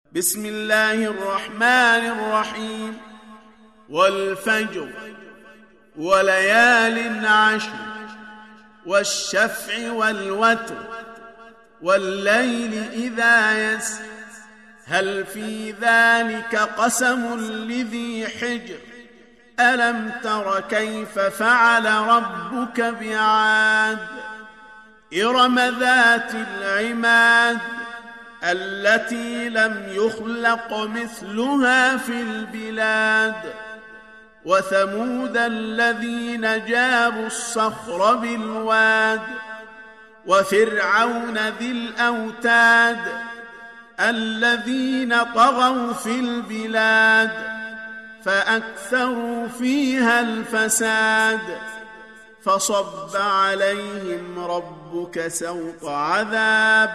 بسم الله الرحمن الرحيم. والفجر وليال عشر والشفع والوتر والليل إذا يسر هل في ذلك قسم لذي حجر ألم تر كيف فعل ربك بعاد إرم ذات العماد التي لم يخلق مثلها في البلاد وثمود الذين جابوا الصخر بالواد وفرعون ذي الأوتاد الذين طغوا في البلاد فأكثروا فيها الفساد فصب عليهم ربك سوط عذاب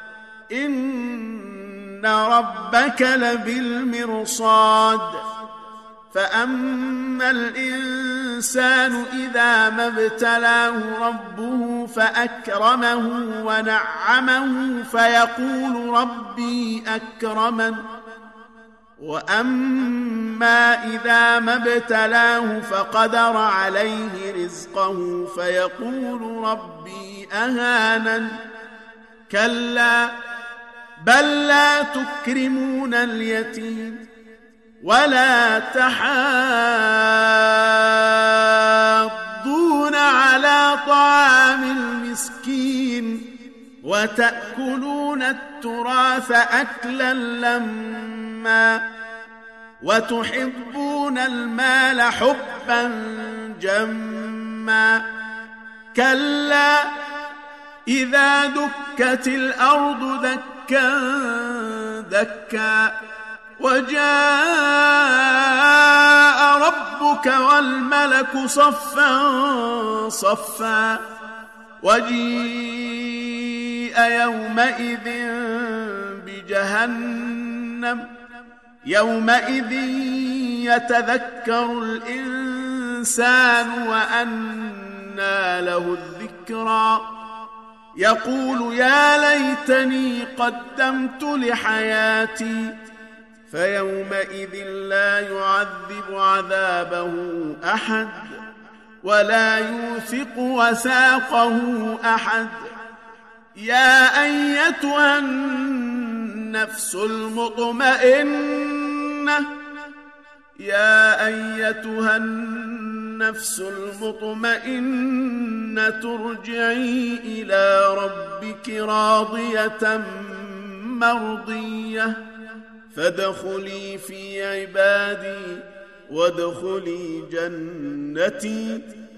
إن ربك لبالمرصاد فأما الإنسان إذا ما ابتلاه ربه فأكرمه ونعمه فيقول ربي أكرمن وأما إذا ما ابتلاه فقدر عليه رزقه فيقول ربي أهانن كلا بل لا تكرمون اليتيم ولا تحاضون على طعام المسكين وتأكلون التراث أكلا لما وتحبون المال حبا جما كلا إذا دكت الأرض دكا دكا وجاء ربك والملك صفا صفا وجيء يومئذ بجهنم يومئذ يتذكر الإنسان وأنى له الذكرى يقول يا ليتني قدمت لحياتي فيومئذ لا يعذب عذابه أحد ولا يوثق وثاقه أحد يا أيتها النفس المطمئنة ارجعي إلى ربك راضية مرضية فادخلي في عبادي وادخلي جنتي